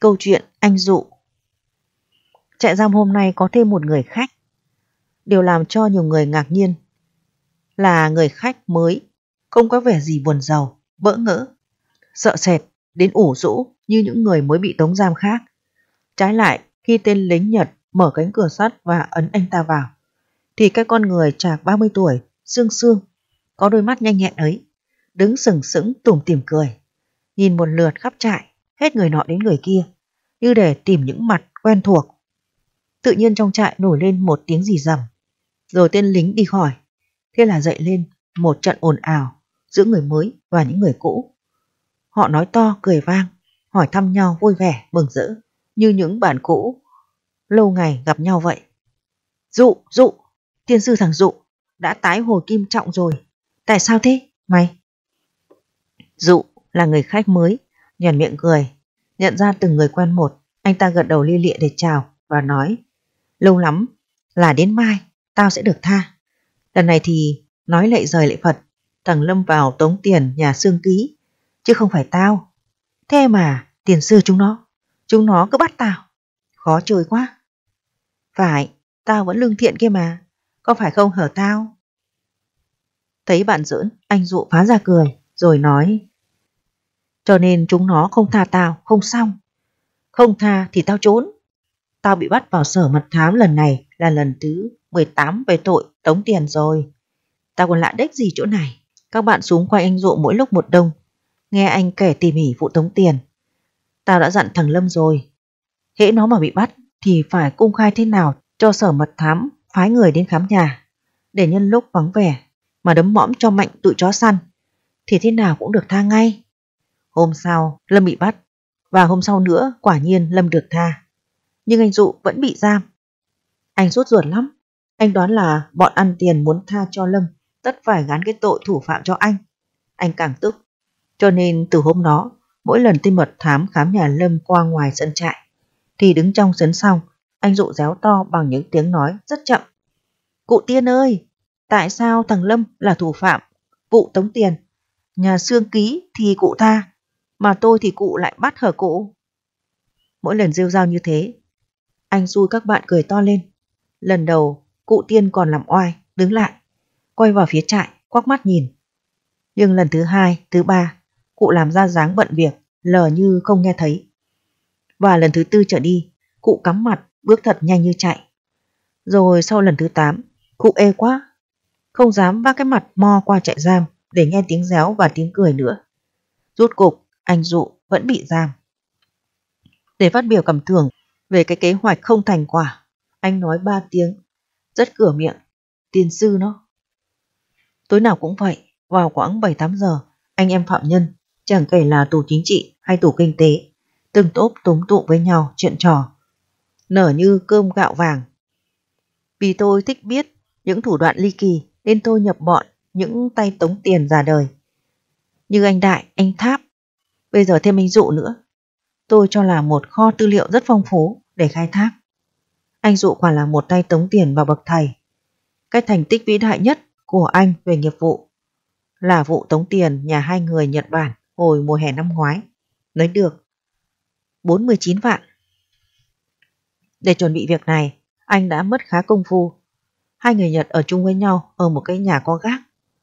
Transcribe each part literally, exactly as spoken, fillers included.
Câu chuyện anh Dụ. Trại giam hôm nay có thêm một người khách. Điều làm cho nhiều người ngạc nhiên là người khách mới không có vẻ gì buồn rầu, bỡ ngỡ, sợ sệt đến ủ rũ như những người mới bị tống giam khác. Trái lại, khi tên lính Nhật mở cánh cửa sắt và ấn anh ta vào, thì cái con người chạc ba mươi tuổi, xương xương, có đôi mắt nhanh nhẹn ấy, đứng sừng sững tủm tỉm cười, nhìn một lượt khắp trại, hết người nọ đến người kia, như để tìm những mặt quen thuộc. Tự nhiên trong trại nổi lên một tiếng rì rầm, rồi tên lính đi khỏi. Thế là dậy lên một trận ồn ào giữa người mới và những người cũ. Họ nói to cười vang, hỏi thăm nhau vui vẻ mừng rỡ như những bạn cũ lâu ngày gặp nhau vậy. Dụ, Dụ, tiên sư thằng Dụ đã tái hồi kim trọng rồi. Tại sao thế mày? Dụ là người khách mới, nhoẻn miệng cười, nhận ra từng người quen một. Anh ta gật đầu lia lịa để chào và nói: lâu lắm, là đến mai tao sẽ được tha. Lần này thì nói lệ rời lệ Phật, thằng Lâm vào tống tiền nhà Sương Ký, chứ không phải tao. Thế mà tiền sư chúng nó, chúng nó cứ bắt tao, khó chơi quá. Phải, tao vẫn lương thiện kia mà, có phải không hở tao? Thấy bạn giỡn, anh Dụ phá ra cười, rồi nói: cho nên chúng nó không tha tao, không xong. Không tha thì tao trốn. Tao bị bắt vào sở mật thám lần này là lần thứ mười tám về tội tống tiền rồi. Tao còn lạ đếch gì chỗ này. Các bạn xúm quanh anh Dụ mỗi lúc một đông, nghe anh kể tỉ mỉ vụ tống tiền. Tao đã dặn thằng Lâm rồi, hễ nó mà bị bắt thì phải công khai thế nào cho sở mật thám phái người đến khám nhà, để nhân lúc vắng vẻ mà đấm mõm cho mạnh tụi chó săn, thì thế nào cũng được tha ngay. Hôm sau Lâm bị bắt, và hôm sau nữa quả nhiên Lâm được tha. Nhưng anh Dụ vẫn bị giam. Anh sốt ruột lắm. Anh đoán là bọn ăn tiền muốn tha cho Lâm tất phải gán cái tội thủ phạm cho anh. Anh càng tức. Cho nên từ hôm đó, mỗi lần tên mật thám khám nhà Lâm qua ngoài sân trại, thì đứng trong sân xong, anh Dụ réo to bằng những tiếng nói rất chậm: cụ Tiên ơi, tại sao thằng Lâm là thủ phạm vụ tống tiền nhà Sương Ký thì cụ tha, mà tôi thì cụ lại bắt hở cụ? Mỗi lần rêu rao như thế, anh xui các bạn cười to lên. Lần đầu cụ Tiên còn làm oai, đứng lại, quay vào phía trại, quắc mắt nhìn. Nhưng lần thứ hai, thứ ba, cụ làm ra dáng bận việc, lờ như không nghe thấy. Và lần thứ tư trở đi, cụ cắm mặt, bước thật nhanh như chạy. Rồi sau lần thứ tám, cụ ê quá, không dám vác cái mặt mo qua trại giam để nghe tiếng réo và tiếng cười nữa. Rốt cục, anh Dụ vẫn bị giam. Để phát biểu cảm tưởng về cái kế hoạch không thành quả, anh nói ba tiếng, rất cửa miệng: tiền sư nó. Tối nào cũng vậy, vào khoảng bảy tám giờ, anh em phạm nhân, chẳng kể là tù chính trị hay tù kinh tế, từng tốp túm tụ với nhau chuyện trò, nở như cơm gạo vàng. Vì tôi thích biết những thủ đoạn ly kỳ nên tôi nhập bọn những tay tống tiền già đời, như anh Đại, anh Tháp, bây giờ thêm anh Dụ nữa. Tôi cho là một kho tư liệu rất phong phú để khai thác. Anh Dụ quả là một tay tống tiền vào bậc thầy. Cái thành tích vĩ đại nhất của anh về nghiệp vụ là vụ tống tiền nhà hai người Nhật Bản hồi mùa hè năm ngoái, lấy được bốn mươi chín vạn. Để chuẩn bị việc này, anh đã mất khá công phu. Hai người Nhật ở chung với nhau ở một cái nhà có gác.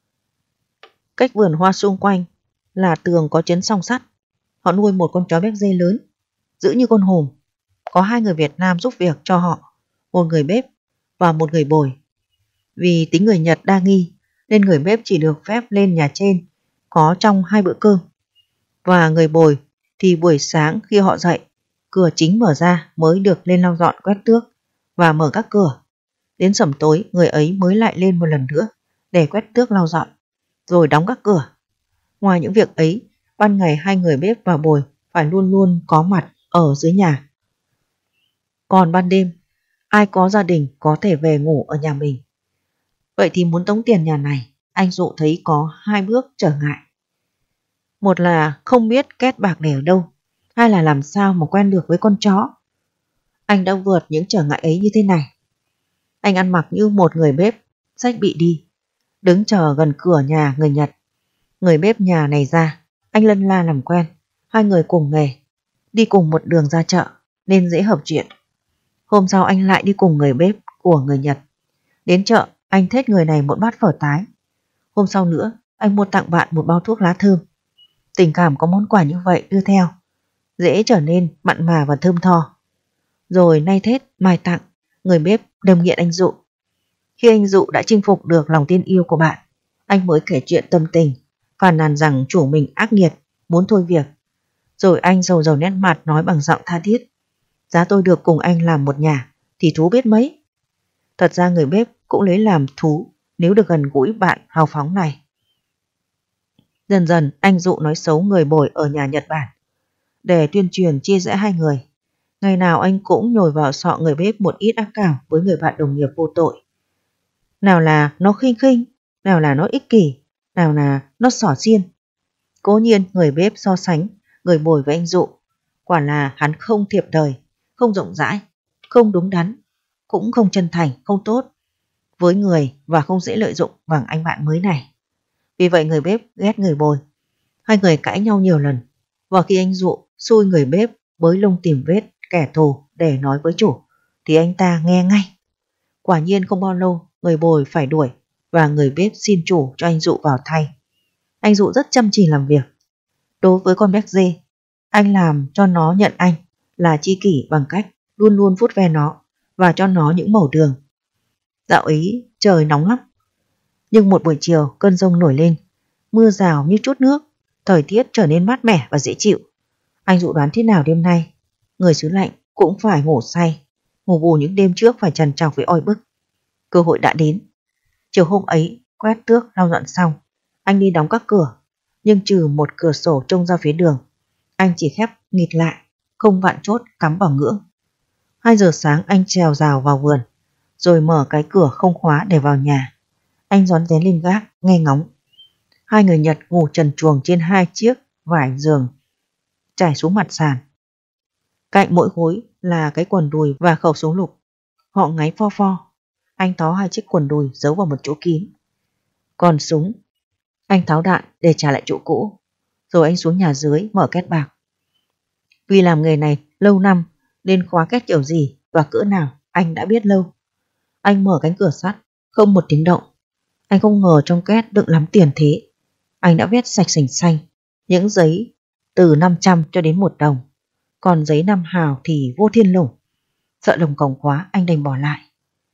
Cách vườn hoa xung quanh là tường có chấn song sắt. Họ nuôi một con chó béc dê lớn, giữ như con hùm. Có hai người Việt Nam giúp việc cho họ, một người bếp và một người bồi. Vì tính người Nhật đa nghi nên người bếp chỉ được phép lên nhà trên có trong hai bữa cơm, và người bồi thì buổi sáng khi họ dậy, cửa chính mở ra mới được lên lau dọn quét tước và mở các cửa. Đến sẩm tối người ấy mới lại lên một lần nữa để quét tước lau dọn, rồi đóng các cửa. Ngoài những việc ấy, ban ngày hai người bếp và bồi phải luôn luôn có mặt ở dưới nhà. Còn ban đêm, ai có gia đình có thể về ngủ ở nhà mình. Vậy thì muốn tống tiền nhà này, anh Dụ thấy có hai bước trở ngại. Một là không biết két bạc để ở đâu, hai là làm sao mà quen được với con chó. Anh đã vượt những trở ngại ấy như thế này. Anh ăn mặc như một người bếp, xách bị đi, đứng chờ gần cửa nhà người Nhật. Người bếp nhà này ra, anh lân la làm quen, hai người cùng nghề. đi cùng một đường ra chợ nên dễ hợp chuyện. Hôm sau anh lại đi cùng người bếp của người Nhật. Đến chợ anh thết người này một bát phở tái. Hôm sau nữa anh mua tặng bạn một bao thuốc lá thơm. Tình cảm có món quà như vậy đưa theo, dễ trở nên mặn mà và thơm tho. Rồi nay thết mai tặng, người bếp đâm nghiện anh Dụ. Khi anh Dụ đã chinh phục được lòng tin yêu của bạn, anh mới kể chuyện tâm tình, phàn nàn rằng chủ mình ác nghiệt, muốn thôi việc. Rồi anh rầu rầu nét mặt nói bằng giọng tha thiết: giá tôi được cùng anh làm một nhà thì thú biết mấy. Thật ra người bếp cũng lấy làm thú nếu được gần gũi bạn hào phóng này. Dần dần anh Dụ nói xấu người bồi ở nhà Nhật Bản để tuyên truyền chia rẽ hai người. Ngày nào anh cũng nhồi vào sọ người bếp một ít ác cảm với người bạn đồng nghiệp vô tội. Nào là nó khinh khinh, nào là nó ích kỷ, nào là nó xỏ xiên. Cố nhiên người bếp so sánh người bồi với anh Dụ, quả là hắn không thiệp đời, không rộng rãi, không đúng đắn, cũng không chân thành, không tốt với người và không dễ lợi dụng bằng anh bạn mới này. Vì vậy người bếp ghét người bồi. Hai người cãi nhau nhiều lần, và khi anh Dụ xui người bếp bới lông tìm vết kẻ thù để nói với chủ thì anh ta nghe ngay. Quả nhiên không bao lâu người bồi phải đuổi và người bếp xin chủ cho anh Dụ vào thay. Anh Dụ rất chăm chỉ làm việc. Đối với con béc dê, anh làm cho nó nhận anh là tri kỷ bằng cách luôn luôn vuốt ve nó và cho nó những mẩu đường. Dạo ấy trời nóng lắm, nhưng một buổi chiều cơn giông nổi lên, mưa rào như trút nước, thời tiết trở nên mát mẻ và dễ chịu. Anh Dụ đoán thế nào đêm nay người xứ lạnh cũng phải ngủ say, ngủ bù những đêm trước phải trằn trọc với oi bức. Cơ hội đã đến. Chiều hôm ấy quét tước lau dọn xong, anh đi đóng các cửa, nhưng trừ một cửa sổ trông ra phía đường, anh chỉ khép nghịt lại, không vặn chốt cắm vào ngưỡng. Hai giờ sáng anh trèo rào vào vườn, rồi mở cái cửa không khóa để vào nhà. Anh rón rén lên gác nghe ngóng. Hai người Nhật ngủ trần truồng trên hai chiếc vải giường trải xuống mặt sàn. Cạnh mỗi gối là cái quần đùi và khẩu súng lục. Họ ngáy pho pho. Anh tháo hai chiếc quần đùi giấu vào một chỗ kín. Còn súng, anh tháo đạn để trả lại chỗ cũ. Rồi anh xuống nhà dưới mở két bạc. Vì làm nghề này lâu năm nên khóa két kiểu gì và cỡ nào anh đã biết lâu. Anh mở cánh cửa sắt, không một tiếng động. Anh không ngờ trong két đựng lắm tiền thế. Anh đã vét sạch sành xanh những giấy từ năm trăm cho đến một đồng. Còn giấy năm hào thì vô thiên lủng. Sợ lồng còng quá anh đành bỏ lại.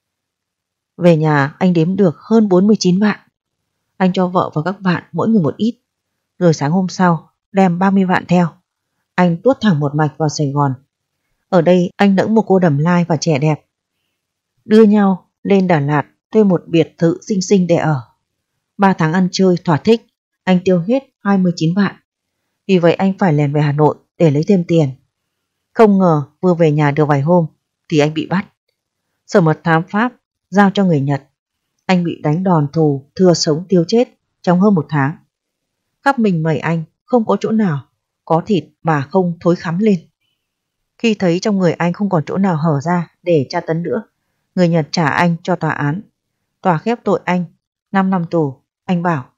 Về nhà anh đếm được hơn bốn mươi chín vạn. Anh cho vợ và các bạn mỗi người một ít. Rồi sáng hôm sau đem ba mươi vạn theo. Anh tuốt thẳng một mạch vào Sài Gòn. Ở đây anh đẫm một cô đầm lai và trẻ đẹp. Đưa nhau lên Đà Lạt thuê một biệt thự xinh xinh để ở. Ba tháng ăn chơi thỏa thích, anh tiêu hết hai mươi chín vạn. Vì vậy anh phải lèn về Hà Nội để lấy thêm tiền. Không ngờ vừa về nhà được vài hôm thì anh bị bắt. Sở mật thám Pháp giao cho người Nhật. Anh bị đánh đòn thù thừa sống tiêu chết trong hơn một tháng. Khắp mình mẩy anh không có chỗ nào có thịt mà không thối khắm lên. Khi thấy trong người anh không còn chỗ nào hở ra để tra tấn nữa, người Nhật trả anh cho tòa án. Tòa khép tội anh năm năm tù. Anh bảo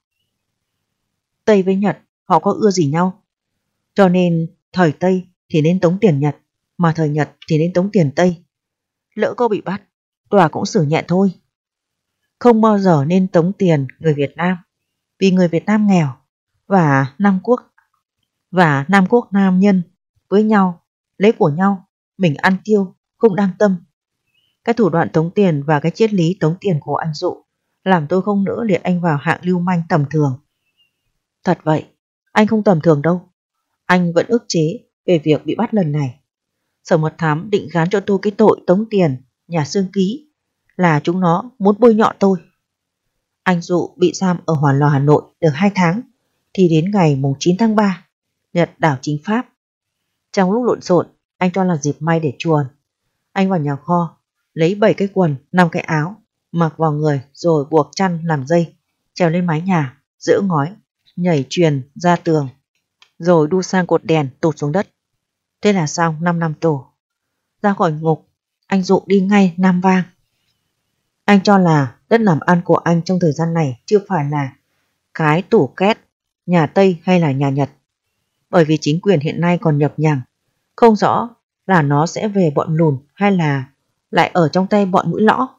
Tây với Nhật họ có ưa gì nhau, cho nên thời Tây thì nên tống tiền Nhật, mà thời Nhật thì nên tống tiền Tây. Lỡ có bị bắt, tòa cũng xử nhẹ thôi. Không bao giờ nên tống tiền người Việt Nam, vì người Việt Nam nghèo và Nam Quốc và Nam Quốc Nam nhân với nhau, lấy của nhau, mình ăn tiêu, không đam tâm. Cái thủ đoạn tống tiền và cái triết lý tống tiền của anh Dụ làm tôi không nỡ liệt anh vào hạng lưu manh tầm thường. Thật vậy, anh không tầm thường đâu. Anh vẫn ức chế về việc bị bắt lần này. Sở mật thám định gán cho tôi cái tội tống tiền nhà xương ký, là chúng nó muốn bôi nhọ tôi. Anh Dụ bị giam ở Hỏa Lò Hà Nội được hai tháng, thì đến ngày chín tháng ba, Nhật đảo chính Pháp. Trong lúc lộn xộn, anh cho là dịp may để chuồn. Anh vào nhà kho, lấy bảy cái quần, năm cái áo, mặc vào người rồi buộc chăn làm dây, trèo lên mái nhà, giỡ ngói, nhảy truyền ra tường, rồi đu sang cột đèn tụt xuống đất. Thế là xong năm năm tù. Ra khỏi ngục, anh Dụ đi ngay Nam Vang. Anh cho là đất làm ăn của anh trong thời gian này chưa phải là cái tủ két nhà Tây hay là nhà Nhật. Bởi vì chính quyền hiện nay còn nhập nhằng, Không rõ là nó sẽ về bọn lùn hay là lại ở trong tay bọn mũi lõ.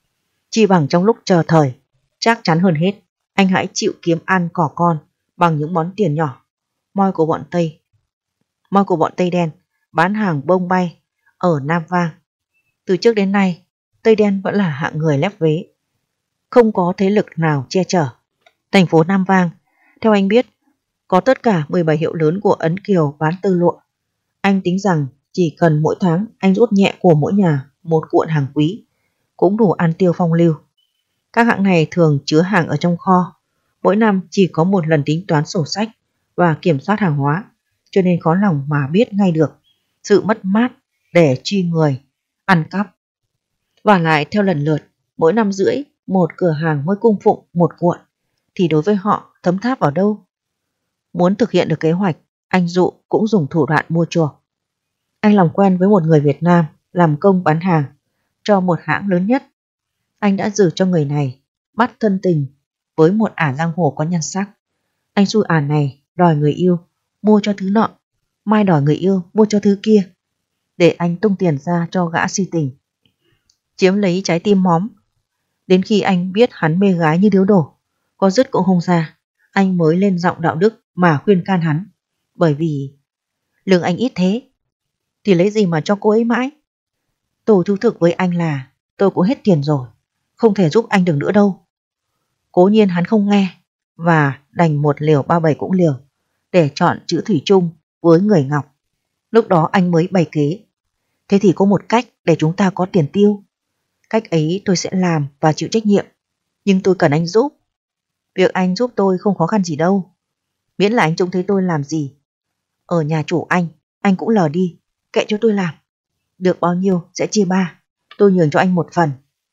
Chỉ bằng trong lúc chờ thời, chắc chắn hơn hết, anh hãy chịu kiếm ăn cỏ con bằng những món tiền nhỏ. Moi của bọn Tây, moi của bọn Tây đen bán hàng bông bay ở Nam Vang. Từ trước đến nay, Tây đen vẫn là hạng người lép vế, không có thế lực nào che chở. Thành phố Nam Vang, theo anh biết, có tất cả mười bảy hiệu lớn của Ấn Kiều bán tơ lụa. Anh tính rằng chỉ cần mỗi tháng anh rút nhẹ của mỗi nhà một cuộn hàng quý, cũng đủ ăn tiêu phong lưu. Các hãng này thường chứa hàng ở trong kho, mỗi năm chỉ có một lần tính toán sổ sách và kiểm soát hàng hóa, cho nên khó lòng mà biết ngay được sự mất mát để truy người, ăn cắp. Và lại theo lần lượt, mỗi năm rưỡi một cửa hàng mới cung phụng một cuộn, thì đối với họ thấm tháp vào đâu. Muốn thực hiện được kế hoạch, anh Dụ cũng dùng thủ đoạn mua chuộc. Anh làm quen với một người Việt Nam làm công bán hàng cho một hãng lớn nhất. Anh đã giữ cho người này bắt thân tình với một ả giang hồ có nhan sắc. Anh xui ả này đòi người yêu mua cho thứ nọ, mai đòi người yêu mua cho thứ kia, để anh tung tiền ra cho gã si tình, chiếm lấy trái tim móm. Đến khi anh biết hắn mê gái như điếu đổ, có dứt cũng không ra, anh mới lên giọng đạo đức mà khuyên can hắn. Bởi vì lương anh ít thế thì lấy gì mà cho cô ấy mãi. Tôi thú thực với anh là tôi cũng hết tiền rồi, không thể giúp anh được nữa đâu. Cố nhiên hắn không nghe, và đành một liều ba bảy cũng liều, để chọn chữ thủy chung với người Ngọc. Lúc đó anh mới bày kế. Thế thì có một cách để chúng ta có tiền tiêu. Cách ấy tôi sẽ làm và chịu trách nhiệm, nhưng tôi cần anh giúp. Việc anh giúp tôi không khó khăn gì đâu, miễn là anh trông thấy tôi làm gì ở nhà chủ anh, anh cũng lờ đi, kệ cho tôi làm. Được bao nhiêu sẽ chia ba, tôi nhường cho anh một phần.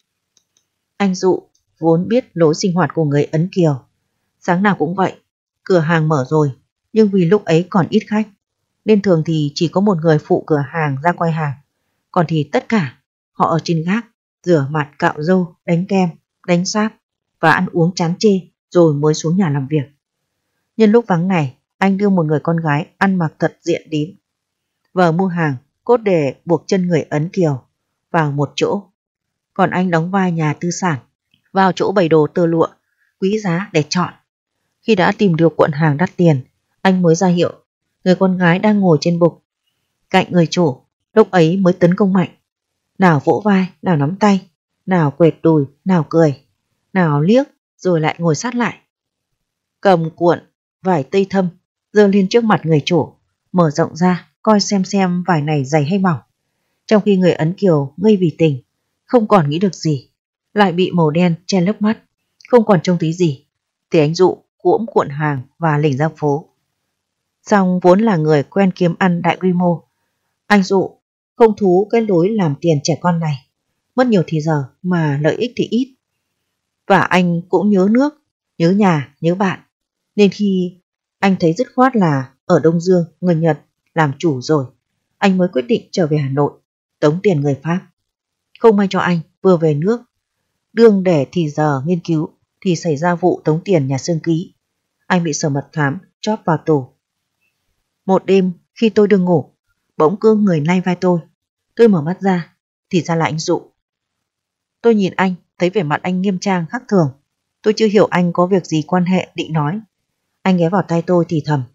Anh Dụ vốn biết lối sinh hoạt của người Ấn Kiều. Sáng nào cũng vậy, cửa hàng mở rồi, nhưng vì lúc ấy còn ít khách, nên thường thì chỉ có một người phụ cửa hàng ra quay hàng. Còn thì tất cả họ ở trên gác, rửa mặt, cạo râu, đánh kem, đánh sáp và ăn uống chán chê rồi mới xuống nhà làm việc. Nhân lúc vắng này, anh đưa một người con gái ăn mặc thật diện đến vờ mua hàng cốt để buộc chân người Ấn Kiều vào một chỗ. Còn anh đóng vai nhà tư sản, vào chỗ bày đồ tơ lụa quý giá để chọn. Khi đã tìm được cuộn hàng đắt tiền, anh mới ra hiệu người con gái đang ngồi trên bục cạnh người chủ, lúc ấy mới tấn công mạnh. Nào vỗ vai, nào nắm tay, nào quệt đùi, nào cười, nào liếc, rồi lại ngồi sát lại. Cầm cuộn vải tây thâm giơ lên trước mặt người chủ, mở rộng ra coi xem xem vải này dày hay mỏng. Trong khi người Ấn Kiều ngây vì tình, không còn nghĩ được gì, lại bị màu đen che lấp mắt, không còn trông thấy gì, thì anh Dụ cuỗm cuộn hàng và lỉnh ra phố. Song vốn là người quen kiếm ăn đại quy mô, anh Dụ không thú cái lối làm tiền trẻ con này, mất nhiều thì giờ mà lợi ích thì ít. Và anh cũng nhớ nước, nhớ nhà, nhớ bạn, nên khi anh thấy dứt khoát là ở Đông Dương người Nhật làm chủ rồi, anh mới quyết định trở về Hà Nội tống tiền người Pháp. Không may cho anh vừa về nước, đương để thì giờ nghiên cứu thì xảy ra vụ tống tiền nhà Sương Ký. Anh bị Sở Mật Thám chóp vào tù. Một đêm khi tôi đương ngủ, bỗng cương người lay vai tôi. Tôi mở mắt ra thì ra là anh Dụ. Tôi nhìn anh, thấy vẻ mặt anh nghiêm trang khác thường. Tôi chưa hiểu anh có việc gì quan hệ định nói. Anh ghé vào tay tôi thì thầm: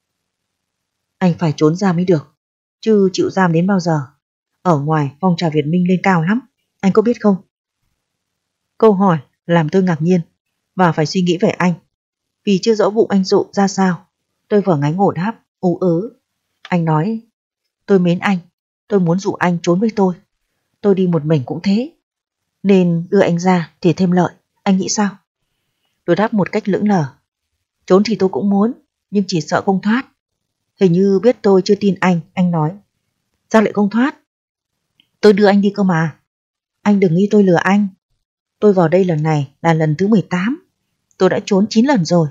anh phải trốn ra mới được, chứ chịu giam đến bao giờ. Ở ngoài phong trào Việt Minh lên cao lắm, anh có biết không? Câu hỏi làm tôi ngạc nhiên và phải suy nghĩ về anh. Vì chưa rõ vụ anh Dụ ra sao, tôi vờ ngáy ngổ đáp ú ớ. Anh nói: tôi mến anh, tôi muốn dụ anh trốn với tôi. Tôi đi một mình cũng thế, nên đưa anh ra thì thêm lợi, anh nghĩ sao? Tôi đáp một cách lững lờ: trốn thì tôi cũng muốn, nhưng chỉ sợ không thoát. Hình như biết tôi chưa tin anh, anh nói: sao lại không thoát? Tôi đưa anh đi cơ mà. Anh đừng nghĩ tôi lừa anh. Tôi vào đây lần này là lần thứ mười tám. Tôi đã trốn chín lần rồi.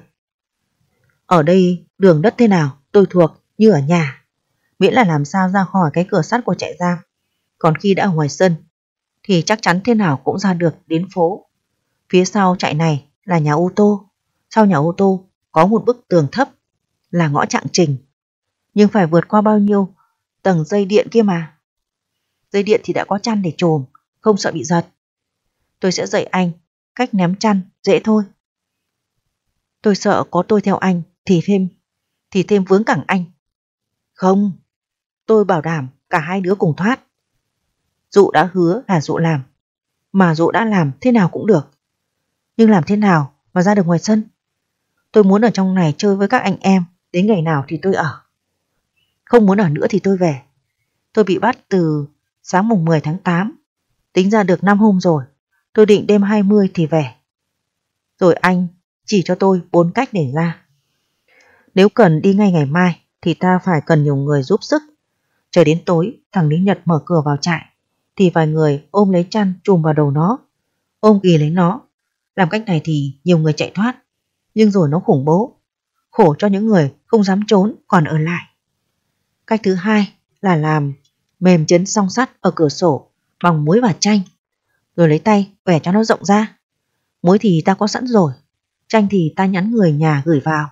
Ở đây đường đất thế nào tôi thuộc như ở nhà, miễn là làm sao ra khỏi cái cửa sắt của trại giam. Còn khi đã ở ngoài sân thì chắc chắn thế nào cũng ra được đến phố. Phía sau trại này là nhà ô tô, sau nhà ô tô có một bức tường thấp là ngõ Trạng Trình. Nhưng phải vượt qua bao nhiêu tầng dây điện kia mà. Dây điện thì đã có chăn để chồm, không sợ bị giật. Tôi sẽ dạy anh cách ném chăn, dễ thôi. Tôi sợ có tôi theo anh thì thêm thì thêm vướng cẳng anh. Không, tôi bảo đảm cả hai đứa cùng thoát. Dụ đã hứa là Dụ làm, mà Dụ đã làm thế nào cũng được. Nhưng làm thế nào mà ra được ngoài sân? Tôi muốn ở trong này chơi với các anh em, đến ngày nào thì tôi ở. Không muốn ở nữa thì tôi về. Tôi bị bắt từ sáng mùng mười tháng tám, tính ra được năm hôm rồi. Tôi định đêm hai mươi thì về. Rồi anh chỉ cho tôi bốn cách để ra. Nếu cần đi ngay ngày mai thì ta phải cần nhiều người giúp sức. Chờ đến tối, thằng lính Nhật mở cửa vào trại thì vài người ôm lấy chăn trùm vào đầu nó, ôm ghì lấy nó. Làm cách này thì nhiều người chạy thoát, nhưng rồi nó khủng bố, khổ cho những người không dám trốn còn ở lại. Cách thứ hai là làm mềm chấn song sắt ở cửa sổ bằng muối và chanh, rồi lấy tay bẻ cho nó rộng ra. Muối thì ta có sẵn rồi, chanh thì ta nhắn người nhà gửi vào.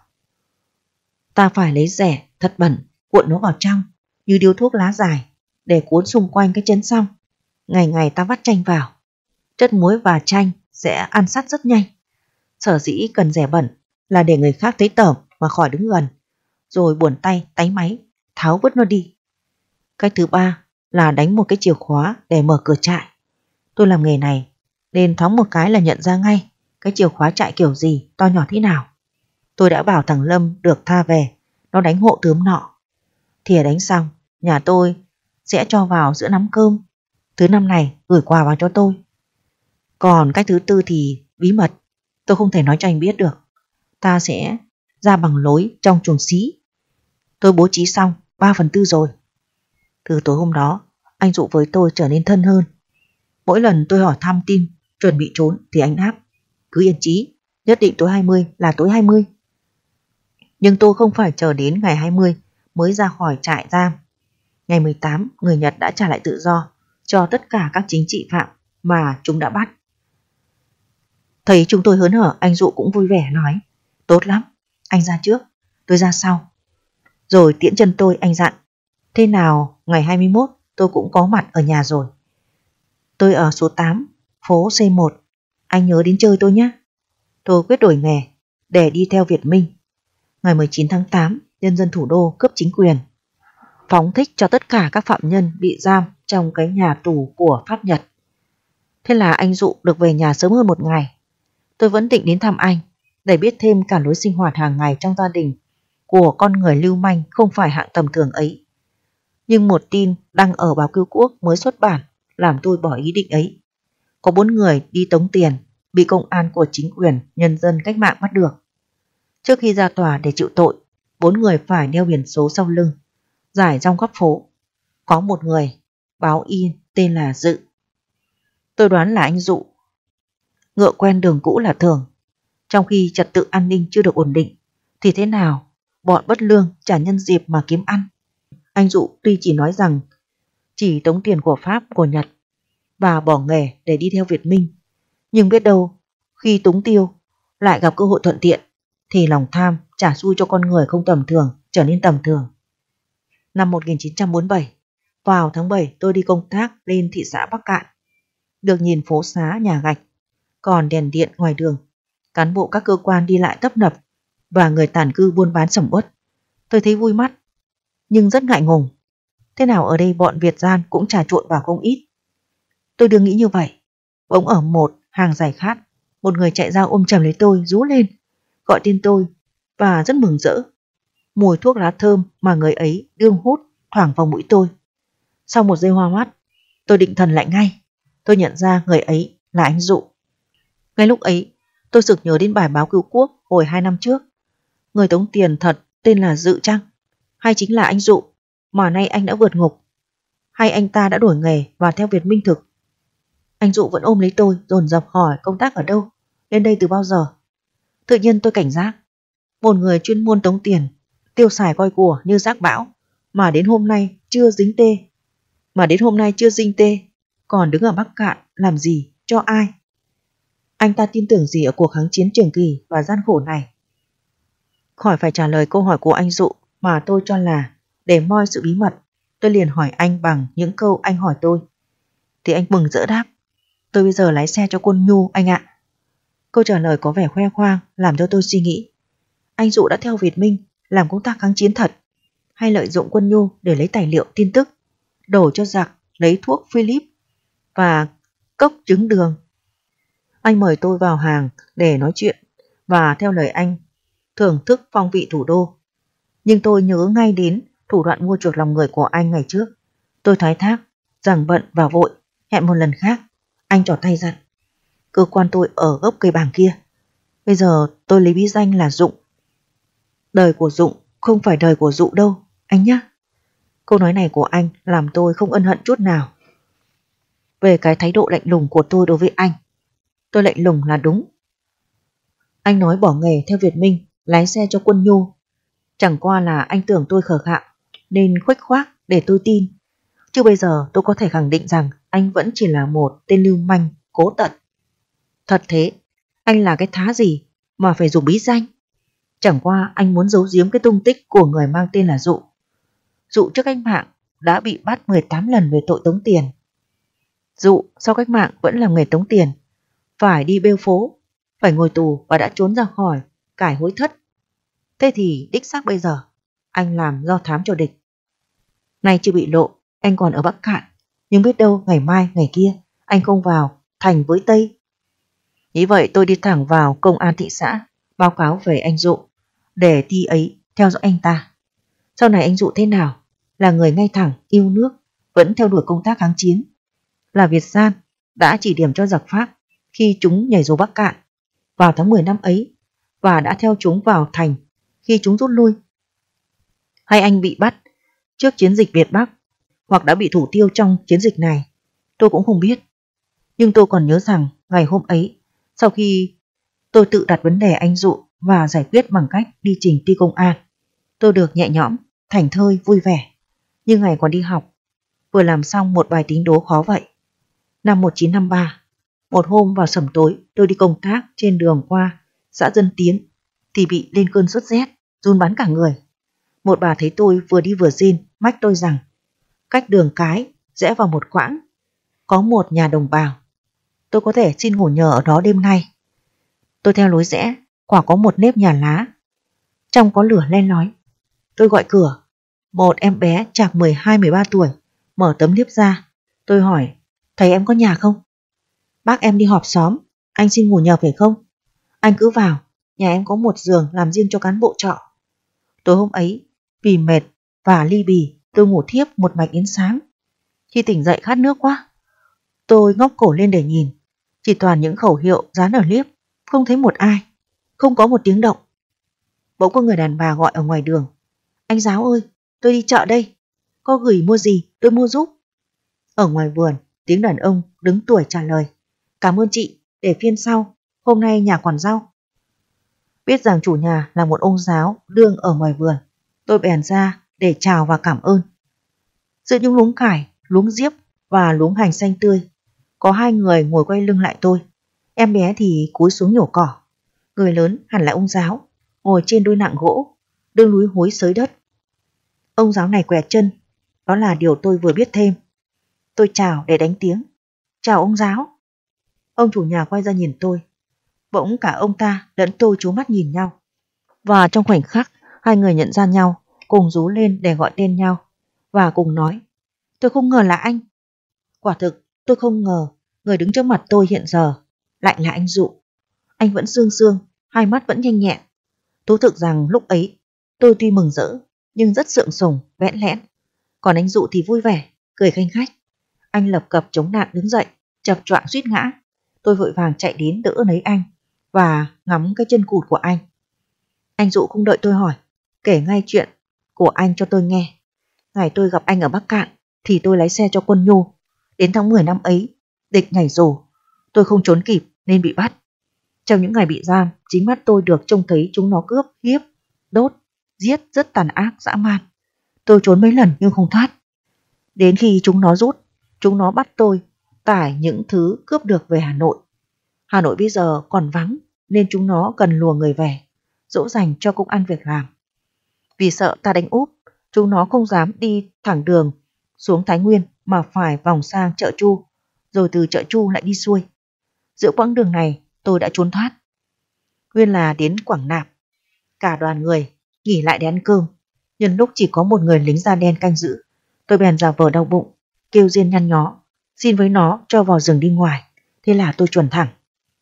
Ta phải lấy rẻ thật bẩn, cuộn nó vào trong như điếu thuốc lá dài để cuốn xung quanh cái chấn xong. Ngày ngày ta vắt chanh vào. Chất muối và chanh sẽ ăn sắt rất nhanh. Sở dĩ cần rẻ bẩn là để người khác thấy tởm mà khỏi đứng gần, rồi buồn tay táy máy tháo vứt nó đi. Cách thứ ba là đánh một cái chìa khóa để mở cửa trại. Tôi làm nghề này nên thoáng một cái là nhận ra ngay cái chìa khóa trại kiểu gì, to nhỏ thế nào. Tôi đã bảo thằng Lâm được tha về, nó đánh hộ tướng nọ. Thìa đánh xong, nhà tôi sẽ cho vào giữa nắm cơm. Thứ năm này gửi quà vào cho tôi. Còn cách thứ tư thì bí mật, tôi không thể nói cho anh biết được. Ta sẽ ra bằng lối trong chuồng xí. Tôi bố trí xong ba phần tư rồi. Từ tối hôm đó, anh Dụ với tôi trở nên thân hơn. Mỗi lần tôi hỏi thăm tin chuẩn bị trốn thì anh đáp: cứ yên chí, nhất định tối hai mươi là tối hai mươi. Nhưng tôi không phải chờ đến ngày hai mươi mới ra khỏi trại giam. Ngày mười tám, người Nhật đã trả lại tự do cho tất cả các chính trị phạm mà chúng đã bắt. Thấy chúng tôi hớn hở, anh Dụ cũng vui vẻ nói: tốt lắm, anh ra trước, tôi ra sau. Rồi tiễn chân tôi, anh dặn: thế nào ngày hai mươi mốt tôi cũng có mặt ở nhà rồi. Tôi ở số tám, phố C một, anh nhớ đến chơi tôi nhé. Tôi quyết đổi nghề để đi theo Việt Minh. Ngày mười chín tháng tám, nhân dân thủ đô cướp chính quyền, phóng thích cho tất cả các phạm nhân bị giam trong cái nhà tù của Pháp Nhật. Thế là anh Dụ được về nhà sớm hơn một ngày. Tôi vẫn định đến thăm anh để biết thêm cả lối sinh hoạt hàng ngày trong gia đình của con người lưu manh không phải hạng tầm thường ấy. Nhưng một tin đăng ở báo Cứu Quốc mới xuất bản làm tôi bỏ ý định ấy. Có bốn người đi tống tiền bị công an của chính quyền nhân dân cách mạng bắt được. Trước khi ra tòa để chịu tội, bốn người phải đeo biển số sau lưng, rải trong góc phố. Có một người báo in tên là Dự. Tôi đoán là anh Dụ. Ngựa quen đường cũ là thường. Trong khi trật tự an ninh chưa được ổn định thì thế nào bọn bất lương chả nhân dịp mà kiếm ăn. Anh Dụ tuy chỉ nói rằng chỉ tống tiền của Pháp, của Nhật và bỏ nghề để đi theo Việt Minh, nhưng biết đâu khi túng tiêu lại gặp cơ hội thuận tiện thì lòng tham trả xui cho con người không tầm thường trở nên tầm thường. Năm một nghìn chín trăm bốn mươi bảy, vào tháng bảy tôi đi công tác lên thị xã Bắc Cạn. Được nhìn phố xá nhà gạch, còn đèn điện ngoài đường, cán bộ các cơ quan đi lại tấp nập và người tản cư buôn bán sầm uất. Tôi thấy vui mắt, nhưng rất ngại ngùng. Thế nào ở đây bọn Việt gian cũng trà trộn vào không ít. Tôi đương nghĩ như vậy. Bỗng ở một hàng giải khát, một người chạy ra ôm chầm lấy tôi, rú lên, gọi tên tôi và rất mừng rỡ. Mùi thuốc lá thơm mà người ấy đương hút thoảng vào mũi tôi. Sau một giây hoa mắt, tôi định thần lại ngay. Tôi nhận ra người ấy là anh Dụ. Ngay lúc ấy, tôi sực nhớ đến bài báo Cứu Quốc hồi hai năm trước. Người tống tiền thật tên là Dự chăng? Hay chính là anh Dụ mà nay anh đã vượt ngục? Hay anh ta đã đổi nghề và theo Việt Minh thực? Anh Dụ vẫn ôm lấy tôi, dồn dập hỏi công tác ở đâu, lên đây từ bao giờ. Tự nhiên tôi cảnh giác. Một người chuyên môn tống tiền, tiêu xài coi của như rác bão, mà đến hôm nay chưa dính tê. Mà đến hôm nay chưa dính tê, còn đứng ở Bắc Cạn làm gì, cho ai? Anh ta tin tưởng gì ở cuộc kháng chiến trường kỳ và gian khổ này? Khỏi phải trả lời câu hỏi của anh Dụ mà tôi cho là để moi sự bí mật, Tôi liền hỏi anh bằng những câu anh hỏi tôi. Thì anh mừng rỡ đáp, tôi bây giờ lái xe cho Quân Nhu anh ạ. Câu trả lời có vẻ khoe khoang làm cho tôi suy nghĩ. Anh Dụ đã theo Việt Minh làm công tác kháng chiến thật, hay lợi dụng Quân Nhu để lấy tài liệu tin tức, đổ cho giặc lấy thuốc Philip và cốc trứng đường. Anh mời tôi vào hàng để nói chuyện và theo lời anh thưởng thức phong vị thủ đô. Nhưng tôi nhớ ngay đến thủ đoạn mua chuộc lòng người của anh ngày trước. Tôi thoái thác rằng bận và vội, hẹn một lần khác. Anh trỏ tay dặn, cơ quan tôi ở gốc cây bàng kia. Bây giờ tôi lấy bí danh là Dụng. Đời của Dụng không phải đời của Dụ đâu, anh nhé. Câu nói này của anh làm tôi không ân hận chút nào về cái thái độ lạnh lùng của tôi đối với anh. Tôi lạnh lùng là đúng. Anh nói bỏ nghề theo Việt Minh, lái xe cho Quân Nhu. Chẳng qua là anh tưởng tôi khờ khạo nên khuếch khoác để tôi tin. Chứ bây giờ tôi có thể khẳng định rằng anh vẫn chỉ là một tên lưu manh cố tận. Thật thế, anh là cái thá gì mà phải dùng bí danh? Chẳng qua anh muốn giấu giếm cái tung tích của người mang tên là Dụ. Dụ trước cách mạng đã bị bắt mười tám lần về tội tống tiền. Dụ sau cách mạng vẫn làm nghề tống tiền, phải đi bêu phố, phải ngồi tù và đã trốn ra khỏi cải hối thất. Thế thì đích xác bây giờ anh làm do thám cho địch. Nay chưa bị lộ, anh còn ở Bắc Cạn, nhưng biết đâu ngày mai ngày kia anh không vào thành với Tây. Nghĩ vậy tôi đi thẳng vào công an thị xã báo cáo về anh Dụ để ti ấy theo dõi anh ta. Sau này anh Dụ thế nào? Là người ngay thẳng, yêu nước, vẫn theo đuổi công tác kháng chiến, là Việt gian, đã chỉ điểm cho giặc Pháp khi chúng nhảy dù Bắc Cạn vào tháng mười năm ấy và đã theo chúng vào thành khi chúng rút lui. Hay anh bị bắt trước chiến dịch Việt Bắc hoặc đã bị thủ tiêu trong chiến dịch này, tôi cũng không biết. Nhưng tôi còn nhớ rằng ngày hôm ấy, sau khi tôi tự đặt vấn đề anh Dụ và giải quyết bằng cách đi trình ti công an, tôi được nhẹ nhõm, thảnh thơi, vui vẻ, như ngày còn đi học, vừa làm xong một bài tính đố khó vậy. Năm một nghìn chín trăm năm mươi ba, một hôm vào sẩm tối, tôi đi công tác trên đường qua xã Dân Tiến thì bị lên cơn sốt rét, run bắn cả người. Một bà thấy tôi vừa đi vừa rên, mách tôi rằng cách đường cái rẽ vào một quãng có một nhà đồng bào, tôi có thể xin ngủ nhờ ở đó đêm nay. Tôi theo lối rẽ, quả có một nếp nhà lá, trong có lửa len lói. Tôi gọi cửa, một em bé chạc mười hai mười ba tuổi mở tấm liếp ra. Tôi hỏi, thầy em có nhà không? Bác em đi họp xóm, anh xin ngủ nhờ phải không? Anh cứ vào, nhà em có một giường làm riêng cho cán bộ trọ. Tối hôm ấy, vì mệt và ly bì, tôi ngủ thiếp một mạch đến sáng. Khi tỉnh dậy khát nước quá, tôi ngóc cổ lên để nhìn, chỉ toàn những khẩu hiệu dán ở liếp, không thấy một ai, không có một tiếng động. Bỗng có người đàn bà gọi ở ngoài đường, anh Giáo ơi, tôi đi chợ đây, có gửi mua gì tôi mua giúp. Ở ngoài vườn, tiếng đàn ông đứng tuổi trả lời, cảm ơn chị, để phiên sau, hôm nay nhà còn rau. Biết rằng chủ nhà là một ông giáo đương ở ngoài vườn, tôi bèn ra để chào và cảm ơn. Giữa những luống cải, luống diếp và luống hành xanh tươi, có hai người ngồi quay lưng lại tôi. Em bé thì cúi xuống nhổ cỏ. Người lớn hẳn là ông giáo, ngồi trên đôi nặng gỗ, đương lúi húi xới đất. Ông giáo này quẹt chân, đó là điều tôi vừa biết thêm. Tôi chào để đánh tiếng, chào ông giáo. Ông chủ nhà quay ra nhìn tôi. Bỗng cả ông ta lẫn tôi trố mắt nhìn nhau. Và trong khoảnh khắc, hai người nhận ra nhau, cùng rú lên để gọi tên nhau, và cùng nói, tôi không ngờ là anh. Quả thực, tôi không ngờ người đứng trước mặt tôi hiện giờ lại là anh Dụ. Anh vẫn sương sương, hai mắt vẫn nhanh nhẹn. Thú thực rằng lúc ấy, tôi tuy mừng rỡ, nhưng rất sượng sùng, bẽn lẽn. Còn anh Dụ thì vui vẻ, cười khanh khách. Anh lập cập chống nạn đứng dậy, chập choạng suýt ngã. Tôi vội vàng chạy đến đỡ lấy anh và ngắm cái chân cụt của anh. Anh Dụ không đợi tôi hỏi, kể ngay chuyện của anh cho tôi nghe. Ngày tôi gặp anh ở Bắc Cạn thì tôi lái xe cho Quân Nhu. Đến tháng mười năm ấy, địch nhảy dù, tôi không trốn kịp nên bị bắt. Trong những ngày bị giam, chính mắt tôi được trông thấy chúng nó cướp, hiếp, đốt, giết rất tàn ác, dã man. Tôi trốn mấy lần nhưng không thoát. Đến khi chúng nó rút, chúng nó bắt tôi tải những thứ cướp được về Hà Nội. Hà Nội bây giờ còn vắng nên chúng nó cần lùa người về, dỗ dành cho công ăn việc làm. Vì sợ ta đánh úp, chúng nó không dám đi thẳng đường xuống Thái Nguyên mà phải vòng sang chợ Chu, rồi từ chợ Chu lại đi xuôi. Giữa quãng đường này tôi đã trốn thoát. Nguyên là đến Quảng Nạp, cả đoàn người nghỉ lại để ăn cơm. Nhân lúc chỉ có một người lính da đen canh giữ, tôi bèn giả vờ đau bụng, kêu riêng nhăn nhó, xin với nó cho vào rừng đi ngoài. Thế là tôi chuẩn thẳng.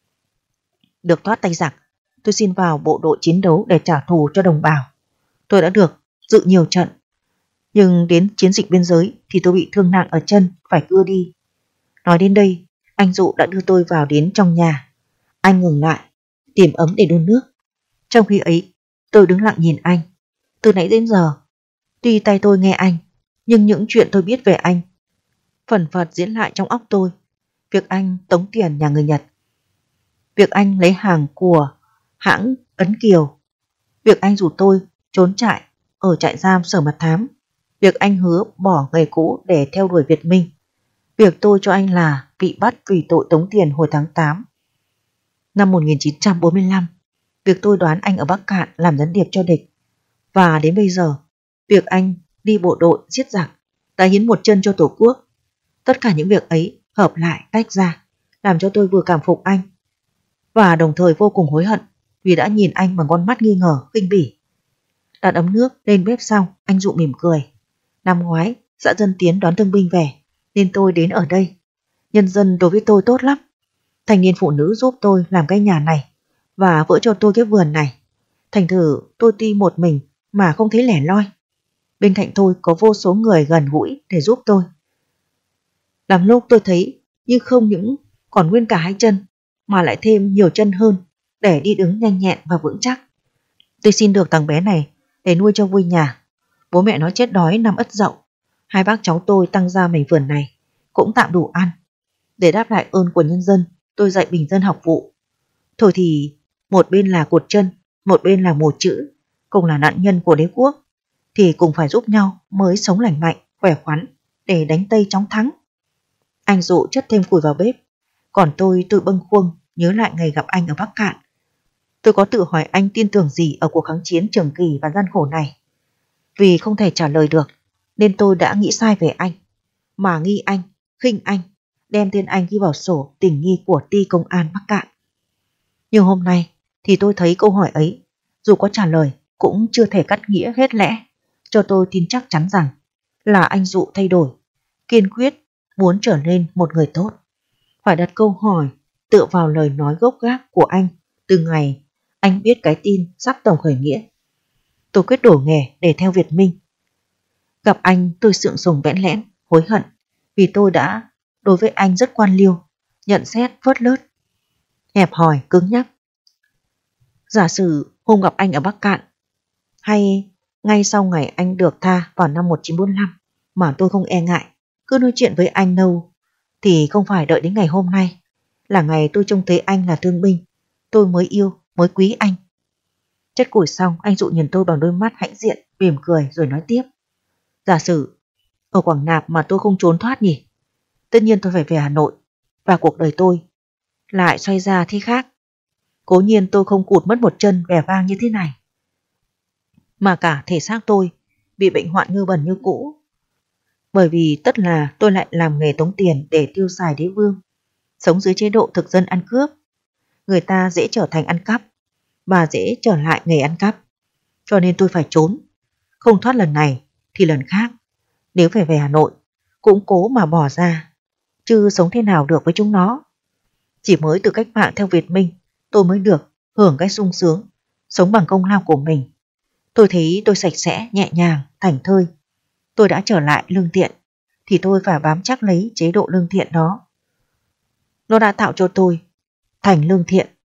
Được thoát tay giặc, tôi xin vào bộ đội chiến đấu để trả thù cho đồng bào. Tôi đã được dự nhiều trận, nhưng đến chiến dịch biên giới thì tôi bị thương nặng ở chân, phải cưa đi. Nói đến đây, anh Dụ đã đưa tôi vào đến trong nhà. Anh ngừng lại, tìm ấm để đun nước. Trong khi ấy, tôi đứng lặng nhìn anh. Từ nãy đến giờ, tuy tay tôi nghe anh, nhưng những chuyện tôi biết về anh phần phật diễn lại trong óc tôi. Việc anh tống tiền nhà người Nhật, việc anh lấy hàng của hãng Ấn Kiều, việc anh rủ tôi trốn trại ở trại giam Sở Mật Thám, việc anh hứa bỏ nghề cũ để theo đuổi Việt Minh, việc tôi cho anh là bị bắt vì tội tống tiền hồi tháng tám năm một nghìn chín trăm bốn mươi lăm, việc tôi đoán anh ở Bắc Cạn làm gián điệp cho địch, và đến bây giờ, việc anh đi bộ đội giết giặc, đã hiến một chân cho Tổ quốc. Tất cả những việc ấy hợp lại tách ra, làm cho tôi vừa cảm phục anh và đồng thời vô cùng hối hận vì đã nhìn anh bằng con mắt nghi ngờ, khinh bỉ. Đặt ấm nước lên bếp xong, anh Dụ mỉm cười. Năm ngoái, xã Dân Tiến đón thương binh về, nên tôi đến ở đây. Nhân dân đối với tôi tốt lắm. Thanh niên phụ nữ giúp tôi làm cái nhà này và vỡ cho tôi cái vườn này. Thành thử tôi tuy một mình mà không thấy lẻ loi. Bên cạnh tôi có vô số người gần gũi để giúp tôi. Làm lúc tôi thấy như không những còn nguyên cả hai chân, mà lại thêm nhiều chân hơn để đi đứng nhanh nhẹn và vững chắc. Tôi xin được thằng bé này để nuôi cho vui nhà. Bố mẹ nó chết đói năm Ất Dậu. Hai bác cháu tôi tăng ra mảnh vườn này cũng tạm đủ ăn. Để đáp lại ơn của nhân dân, tôi dạy bình dân học vụ. Thôi thì một bên là cột chân, một bên là một chữ, cùng là nạn nhân của đế quốc, thì cùng phải giúp nhau mới sống lành mạnh, khỏe khoắn để đánh Tây chóng thắng. Anh Dụ chất thêm củi vào bếp, còn tôi tự bâng khuâng nhớ lại ngày gặp anh ở Bắc Cạn. Tôi có tự hỏi anh tin tưởng gì ở cuộc kháng chiến trường kỳ và gian khổ này. Vì không thể trả lời được, nên tôi đã nghĩ sai về anh, mà nghi anh, khinh anh, đem tên anh ghi vào sổ tình nghi của ty công an Bắc Cạn. Nhưng hôm nay thì tôi thấy câu hỏi ấy, dù có trả lời cũng chưa thể cắt nghĩa hết lẽ, cho tôi tin chắc chắn rằng là anh Dụ thay đổi, kiên quyết muốn trở nên một người tốt. Phải đặt câu hỏi tựa vào lời nói gốc gác của anh từ ngày anh biết cái tin sắp tổng khởi nghĩa. Tôi quyết đổi nghề để theo Việt Minh. Gặp anh tôi sượng sùng bẽn lẽn, hối hận vì tôi đã đối với anh rất quan liêu, nhận xét phớt lớt, hẹp hòi, cứng nhắc. Giả sử hôm gặp anh ở Bắc Cạn, hay ngay sau ngày anh được tha vào năm một nghìn chín trăm bốn mươi lăm mà tôi không e ngại, cứ nói chuyện với anh đâu, thì không phải đợi đến ngày hôm nay, là ngày tôi trông thấy anh là thương binh, tôi mới yêu, mới quý anh. Chất củi xong, anh Dụ nhìn tôi bằng đôi mắt hãnh diện, mỉm cười rồi nói tiếp. Giả sử ở Quảng Nạp mà tôi không trốn thoát nhỉ? Tất nhiên tôi phải về Hà Nội, và cuộc đời tôi lại xoay ra thế khác. Cố nhiên tôi không cụt mất một chân vẻ vang như thế này, mà cả thể xác tôi bị bệnh hoạn ngư bẩn như cũ. Bởi vì tất là tôi lại làm nghề tống tiền để tiêu xài đế vương, sống dưới chế độ thực dân ăn cướp. Người ta dễ trở thành ăn cắp, và dễ trở lại nghề ăn cắp. Cho nên tôi phải trốn, không thoát lần này thì lần khác. Nếu phải về Hà Nội, cũng cố mà bỏ ra, chứ sống thế nào được với chúng nó. Chỉ mới từ cách mạng theo Việt Minh, tôi mới được hưởng cái sung sướng, sống bằng công lao của mình. Tôi thấy tôi sạch sẽ, nhẹ nhàng, thảnh thơi. Tôi đã trở lại lương thiện, thì tôi phải bám chắc lấy chế độ lương thiện đó. Nó đã tạo cho tôi thành lương thiện